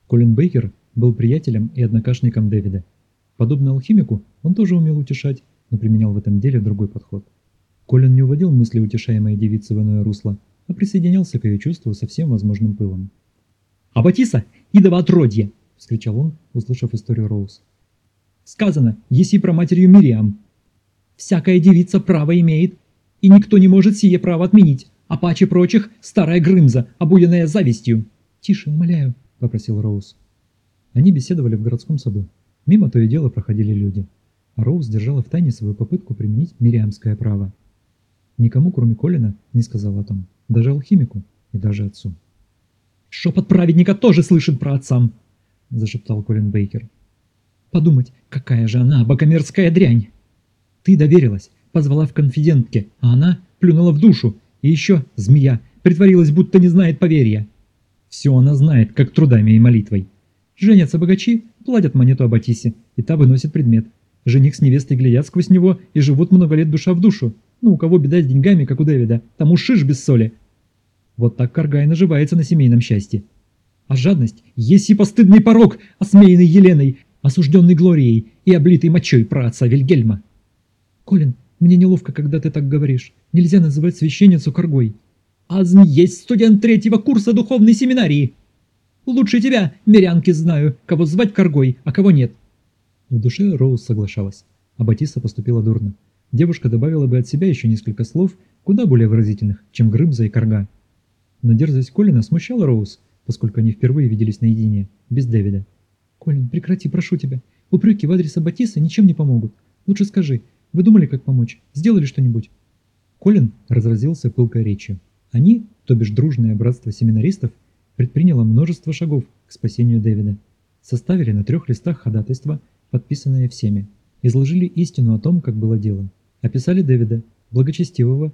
Колин Бейкер был приятелем и однокашником Дэвида. Подобно алхимику, он тоже умел утешать, но применял в этом деле другой подход. Колин не уводил мысли утешаемой девицы в иное русло, а присоединялся к ее чувству со всем возможным пылом. «Аббатиса, идово отродье!» – вскричал он, услышав историю Роуз. «Сказано, еси про матерью Мириам. Всякая девица право имеет, и никто не может сие право отменить, а паче прочих старая Грымза, обуянная завистью». «Тише, умоляю», – попросил Роуз. Они беседовали в городском саду. Мимо то и дело проходили люди. А Роуз держала в тайне свою попытку применить мириамское право. Никому, кроме Колина, не сказал о том. Даже алхимику и даже отцу. «Шепот праведника тоже слышит про отцам», – зашептал Колин Бейкер. «Подумать, какая же она богомерзкая дрянь! Ты доверилась, позвала в конфидентке, а она плюнула в душу, и еще, змея, притворилась, будто не знает поверья. Все она знает, как трудами и молитвой. Женятся богачи, платят монету Аббатисе, и та выносит предмет. Жених с невестой глядят сквозь него и живут много лет душа в душу. Ну, у кого беда с деньгами, как у Дэвида, тому шиш без соли. Вот так Каргай наживается на семейном счастье. А жадность есть и постыдный порок, осмеянный Еленой, осужденный Глорией и облитый мочой праотца Вильгельма. Колин, мне неловко, когда ты так говоришь. Нельзя называть священницу Каргой. Азм есть студент 3-го курса духовной семинарии. Лучше тебя, мирянки, знаю, кого звать Каргой, а кого нет. В душе Роуз соглашалась. Аббатиса поступила дурно. Девушка добавила бы от себя еще несколько слов, куда более выразительных, чем Грымза и Карга. Но дерзость Колина смущала Роуз, поскольку они впервые виделись наедине, без Дэвида. «Колин, прекрати, прошу тебя. Упреки в адрес Аббатисы ничем не помогут. Лучше скажи, вы думали, как помочь? Сделали что-нибудь?» Колин разразился пылкой речью. Они, то бишь дружное братство семинаристов, предприняло множество шагов к спасению Дэвида. Составили на 3 листах ходатайство, подписанное всеми. Изложили истину о том, как было дело. Описали Дэвида, благочестивого,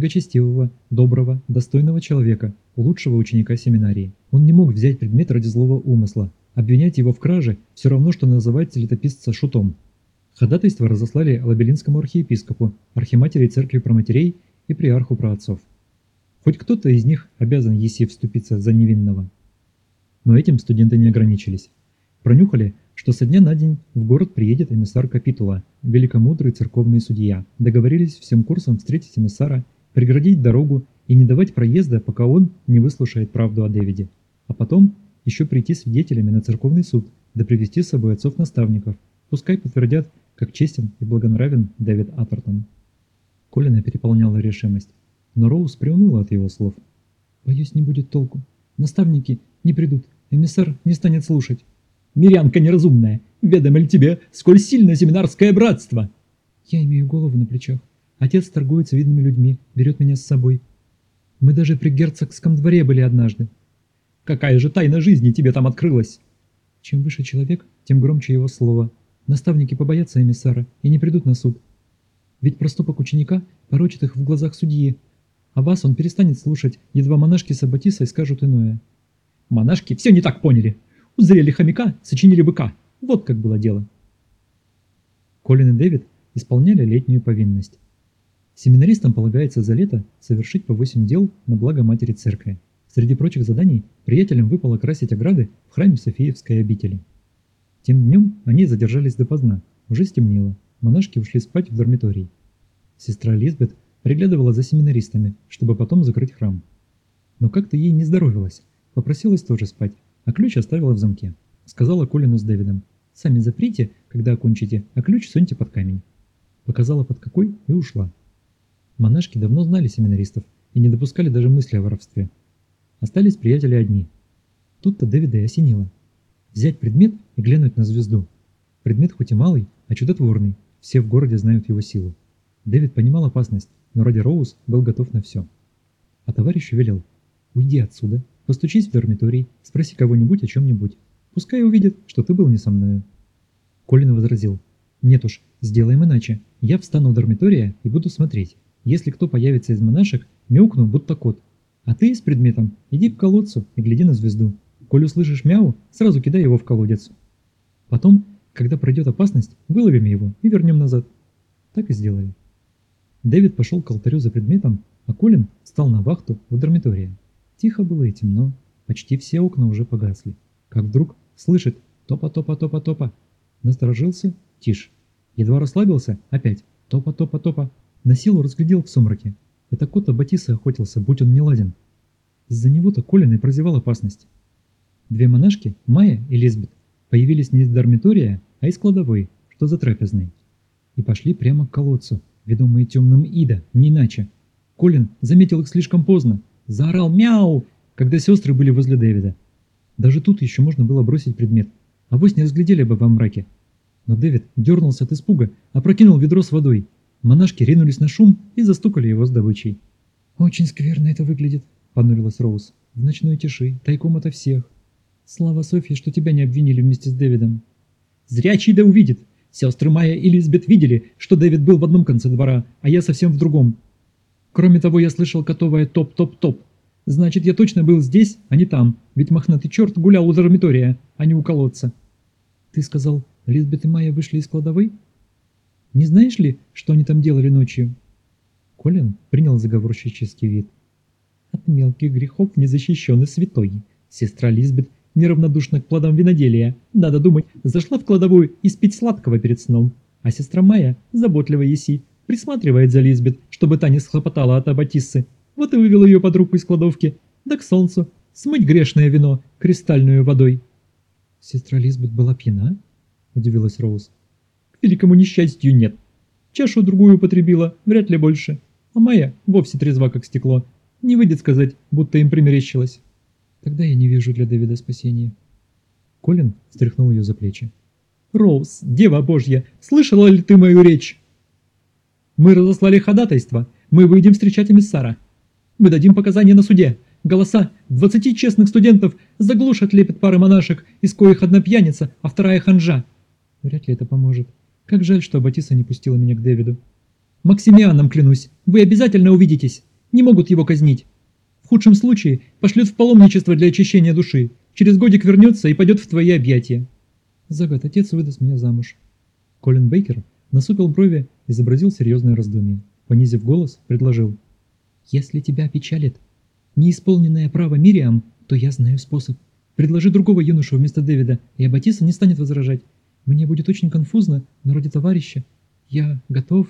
доброго, достойного человека, лучшего ученика семинарии. Он не мог взять предмет ради злого умысла. Обвинять его в краже все равно, что называть летописца шутом. Ходатайство разослали лабелинскому архиепископу, архиматери церкви проматерей и приарху праотцов. Хоть кто-то из них обязан еси вступиться за невинного. Но этим студенты не ограничились. Пронюхали, что со дня на день в город приедет эмиссар капитула, великомудрый церковный судья. Договорились всем курсом встретить эмиссара, преградить дорогу и не давать проезда, пока он не выслушает правду о Дэвиде. А потом еще прийти свидетелями на церковный суд, да привести с собой отцов-наставников. Пускай подтвердят, как честен и благонравен Дэвид Атертон. Колина переполняла решимость, но Роуз приуныла от его слов. «Боюсь, не будет толку. Наставники не придут, эмиссар не станет слушать». «Мирянка неразумная, ведомо ли тебе, сколь сильно семинарское братство?» «Я имею голову на плечах. Отец торгуется видными людьми, берет меня с собой. Мы даже при герцогском дворе были однажды». «Какая же тайна жизни тебе там открылась?» «Чем выше человек, тем громче его слово. Наставники побоятся эмиссара и не придут на суд. Ведь проступок ученика порочит их в глазах судьи, а вас он перестанет слушать, едва монашки с Аббатисой скажут иное». «Монашки все не так поняли. Узрели хомяка, сочинили быка. Вот как было дело». Колин и Дэвид исполняли летнюю повинность. Семинаристам полагается за лето совершить по 8 дел на благо матери церкви. Среди прочих заданий приятелям выпало красить ограды в храме Софиевской обители. Тем днем они задержались допоздна. Уже стемнело. Монашки ушли спать в дармиторий. Сестра Лизбет приглядывала за семинаристами, чтобы потом закрыть храм. Но как-то ей не здоровилось. Попросилась тоже спать, а ключ оставила в замке. Сказала Колину с Дэвидом: «Сами заприте, когда окончите, а ключ суньте под камень». Показала под какой и ушла. Монашки давно знали семинаристов и не допускали даже мысли о воровстве. Остались приятели одни. Тут-то Дэвида и осенило. Взять предмет и глянуть на звезду. Предмет хоть и малый, а чудотворный. Все в городе знают его силу. Дэвид понимал опасность, но ради Роуз был готов на все. А товарищу велел: «Уйди отсюда, постучись в дармиторий, спроси кого-нибудь о чем-нибудь. Пускай увидят, что ты был не со мною». Колин возразил: «Нет уж, сделаем иначе. Я встану в дармитория и буду смотреть. Если кто появится из монашек, мяукну, будто кот. А ты с предметом иди к колодцу и гляди на звезду. Коль услышишь мяу, сразу кидай его в колодец. Потом, когда пройдет опасность, выловим его и вернем назад». Так и сделали. Дэвид пошел к алтарю за предметом, а Колин встал на вахту в дармитории. Тихо было и темно, почти все окна уже погасли. как вдруг слышит топа-топа-топа-топа. Насторожился, тише. Едва расслабился, опять топа-топа-топа. На силу разглядел в сумраке. Это кот Аббатисы охотился, будь он не ладен. Из-за него-то Колин и прозевал опасность. Две монашки, Майя и Лизбет, появились не из дармитория, а из кладовой, что за трапезной. И пошли прямо к колодцу, ведомые темным Ида, не иначе. Колин заметил их слишком поздно, заорал «Мяу!», когда сестры были возле Дэвида. Даже тут еще можно было бросить предмет, авось не разглядели бы во мраке. Но Дэвид дернулся от испуга, опрокинул ведро с водой. Монашки ринулись на шум и застукали его с добычей. «Очень скверно это выглядит», — понурилась Роуз. «В ночной тиши, тайком ото всех. Слава Софье, что тебя не обвинили вместе с Дэвидом». «Зрячий да увидит! Сестры Майя и Лизбет видели, что Дэвид был в одном конце двора, а я совсем в другом. Кроме того, я слышал котовое топ-топ-топ. Значит, я точно был здесь, а не там, ведь мохнатый черт гулял у дармитория, а не у колодца». «Ты сказал, Лизбет и Майя вышли из кладовой? Не знаешь ли, что они там делали ночью?» Колин принял заговорщический вид. «От мелких грехов незащищенный святой. Сестра Лизбет неравнодушна к плодам виноделия. Надо думать, зашла в кладовую испить сладкого перед сном. А сестра Майя, заботливая еси, присматривает за Лизбет, чтобы та не схлопотала от Аббатиссы. Вот и вывел ее под руку из кладовки. Да к солнцу. Смыть грешное вино кристальную водой». «Сестра Лизбет была пьяна?» – удивилась Роуз. «К великому несчастью нет. Чашу другую употребила, вряд ли больше. А Майя вовсе трезва, как стекло. Не выйдет сказать, будто им примерещилось». «Тогда я не вижу для Дэвида спасения». Колин встряхнул ее за плечи. «Роуз, Дева Божья, слышала ли ты мою речь? Мы разослали ходатайство. Мы выйдем встречать эмиссара. Мы дадим показания на суде. Голоса 20 честных студентов заглушат лепет пары монашек, из коих одна пьяница, а вторая ханжа. Вряд ли это поможет. Как жаль, что Аббатисса не пустила меня к Дэвиду. Максимианом клянусь, вы обязательно увидитесь. Не могут его казнить. В худшем случае пошлют в паломничество для очищения души. Через годик вернется и пойдет в твои объятия. За год отец выдаст меня замуж». Колин Бейкер насупил брови, изобразил серьезное раздумье. Понизив голос, предложил. «Если тебя печалит неисполненное право Мириам, то я знаю способ. Предложи другого юношу вместо Дэвида, и Аббатисса не станет возражать. Мне будет очень конфузно, но ради товарища я готов».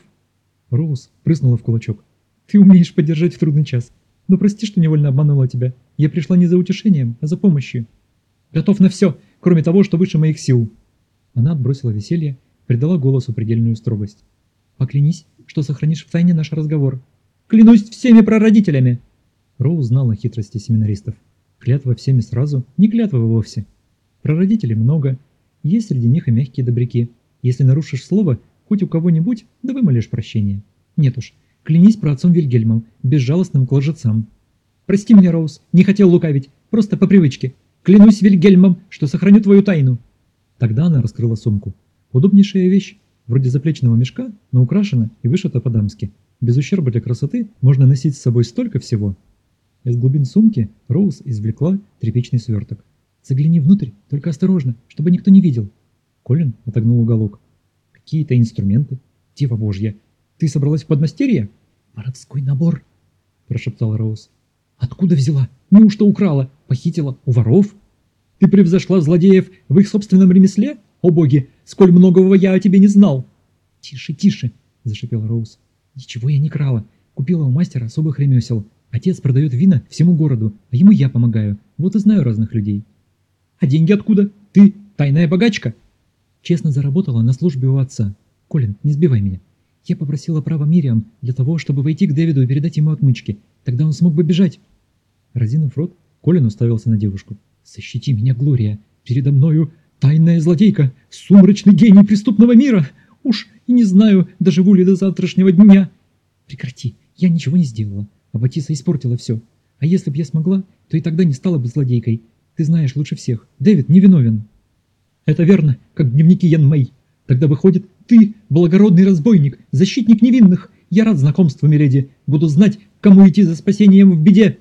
Роуз прыснула в кулачок. «Ты умеешь поддержать в трудный час. Но прости, что невольно обманула тебя. Я пришла не за утешением, а за помощью. Готов на все, кроме того, что выше моих сил». Она отбросила веселье, придала голосу предельную строгость. «Поклянись, что сохранишь в тайне наш разговор». «Клянусь всеми прародителями!» Роуз знала хитрости семинаристов. Клятва всеми сразу, не клятва вовсе. Прародителей много, есть среди них и мягкие добряки. Если нарушишь слово хоть у кого-нибудь, да вымолишь прощение. Нет уж, клянись про отцом Вильгельмом, безжалостным к лжецам. «Прости меня, Роуз, не хотел лукавить, просто по привычке. Клянусь Вильгельмом, что сохраню твою тайну». Тогда она раскрыла сумку. Удобнейшая вещь, вроде заплечного мешка, но украшена и вышита по-дамски. Без ущерба для красоты можно носить с собой столько всего. Из глубин сумки Роуз извлекла тряпичный сверток. «Загляни внутрь, только осторожно, чтобы никто не видел». Колин отогнул уголок. «Какие-то инструменты? Дева Божья, ты собралась в подмастерье?» «Воровской набор», – прошептала Роуз. «Откуда взяла? Неужто украла? Похитила? У воров? Ты превзошла злодеев в их собственном ремесле? О боги, сколь многого я о тебе не знал!» «Тише, тише!» – зашипела Роуз. «Ничего я не крала. Купила у мастера особых ремесел. Отец продает вина всему городу, а ему я помогаю. Вот и знаю разных людей». «А деньги откуда? Ты тайная богачка?» «Честно заработала на службе у отца. Колин, не сбивай меня. Я попросила права Мириам для того, чтобы войти к Дэвиду и передать ему отмычки. Тогда он смог бы бежать». Разинув рот, Колин уставился на девушку. «Защити меня, Глория. Передо мною тайная злодейка, сумрачный гений преступного мира. Уж и не знаю, доживу ли до завтрашнего дня». «Прекрати, я ничего не сделала. Аббатисса испортила все. А если б я смогла, то и тогда не стала бы злодейкой. Ты знаешь лучше всех, Дэвид невиновен». «Это верно, как в дневнике Ян Мэй. Тогда выходит, ты благородный разбойник, защитник невинных. Я рад знакомству, миледи. Буду знать, кому идти за спасением в беде».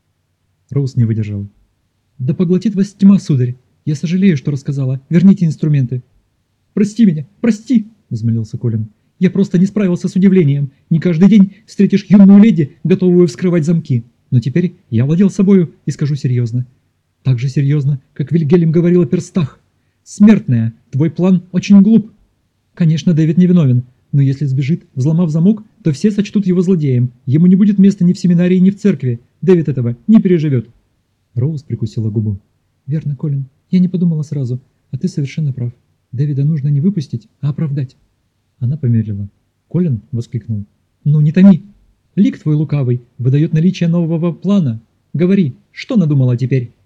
Роуз не выдержала. «Да поглотит вас тьма, сударь. Я сожалею, что рассказала. Верните инструменты». «Прости меня, прости!» – взмолился Колин. «Я просто не справился с удивлением. Не каждый день встретишь юную леди, готовую вскрывать замки. Но теперь я владел собою и скажу серьезно. Так же серьезно, как Вильгельм говорил о перстах. Смертная, твой план очень глуп. Конечно, Дэвид невиновен, но если сбежит, взломав замок, то все сочтут его злодеем. Ему не будет места ни в семинарии, ни в церкви. Дэвид этого не переживет. Роуз прикусила губу. Верно, Колин. Я не подумала сразу. А ты совершенно прав. Дэвида нужно не выпустить, а оправдать. Она помедлила. Колин воскликнул. Ну, не томи. Лик твой лукавый выдает наличие нового плана. Говори, что надумала теперь?